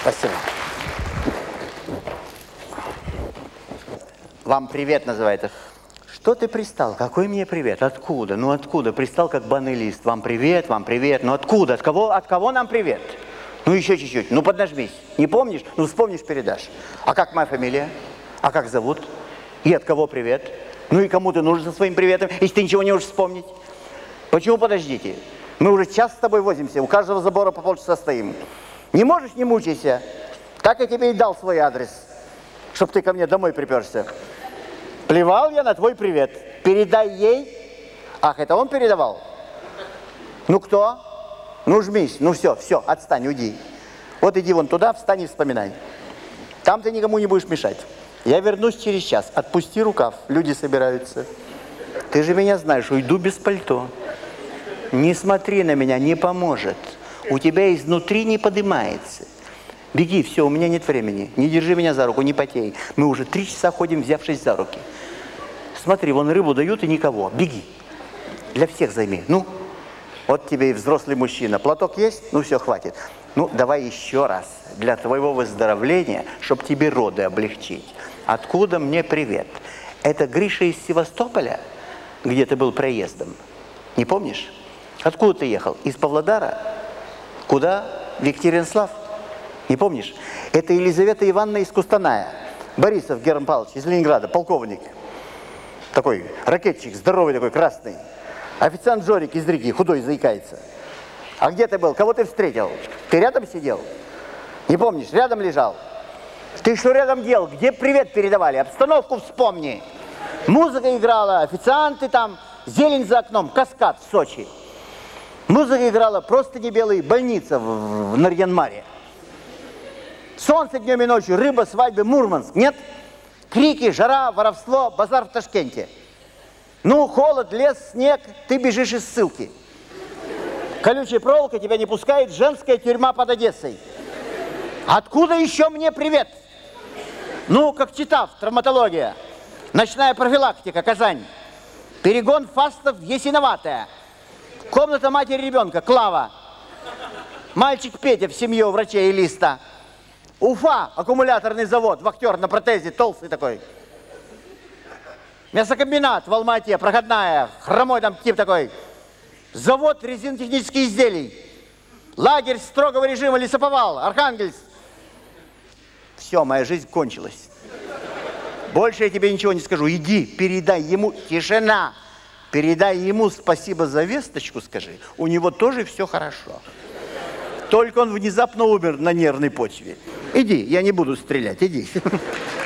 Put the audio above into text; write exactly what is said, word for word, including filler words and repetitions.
Спасибо. Вам привет называется. Что ты пристал? Какой мне привет? Откуда? Ну откуда? Пристал как банный лист. Вам привет, вам привет. Ну откуда? От кого, от кого нам привет? Ну еще чуть-чуть. Ну поднажмись. Не помнишь? Ну вспомнишь, передашь. А как моя фамилия? А как зовут? И от кого привет? Ну и кому ты нужен со своим приветом, если ты ничего не можешь вспомнить? Почему подождите? Мы уже час с тобой возимся, у каждого забора по полчаса стоим. Не можешь, не мучайся. Так я тебе и дал свой адрес, чтобы ты ко мне домой приперся. Плевал я на твой привет. Передай ей. Ах, это он передавал? Ну кто? Ну жмись. Ну все, все, отстань, уйди. Вот иди вон туда, встань и вспоминай. Там ты никому не будешь мешать. Я вернусь через час. Отпусти рукав, люди собираются. Ты же меня знаешь, уйду без пальто. Не смотри на меня, не поможет. У тебя изнутри не поднимается. Беги, все, у меня нет времени. Не держи меня за руку, не потей. Мы уже три часа ходим, взявшись за руки. Смотри, вон рыбу дают и никого. Беги. Для всех займи. Ну, вот тебе и взрослый мужчина. Платок есть? Ну все, хватит. Ну, давай еще раз. Для твоего выздоровления, чтобы тебе роды облегчить. Откуда мне привет? Это Гриша из Севастополя, где ты был проездом. Не помнишь? Откуда ты ехал? Из Павлодара? Куда? В Екатеринслав? Не помнишь? Это Елизавета Ивановна из Кустаная. Борисов Герман Павлович из Ленинграда, полковник. Такой ракетчик, здоровый такой, красный. Официант Жорик из Риги, худой, заикается. А где ты был? Кого ты встретил? Ты рядом сидел? Не помнишь? Рядом лежал? Ты что рядом делал? Где привет передавали? Обстановку вспомни. Музыка играла, официанты там, зелень за окном, каскад в Сочи. Музыка играла, просто не белые, больница в, в Нарьян-Маре. Солнце днем и ночью, рыба, свадьбы, Мурманск. Нет? Крики, жара, воровство, базар в Ташкенте. Ну, холод, лес, снег, ты бежишь из ссылки. Колючая проволока тебя не пускает, женская тюрьма под Одессой. Откуда еще мне привет? Ну, как читав, травматология. Ночная профилактика, Казань. Перегон фастов, Ясиноватая. Комната матери ребенка, Клава. Мальчик Петя в семье у врачей и листа. Уфа, аккумуляторный завод, вахтер на протезе, толстый такой. Мясокомбинат в Алма-Ате, проходная, хромой там тип такой. Завод резинотехнических изделий. Лагерь строгого режима, лесоповал, Архангельск. Все, моя жизнь кончилась. Больше я тебе ничего не скажу. Иди, передай ему, тишина. Передай ему спасибо за весточку, скажи. У него тоже все хорошо. Только он внезапно умер на нервной почве. Иди, я не буду стрелять, иди.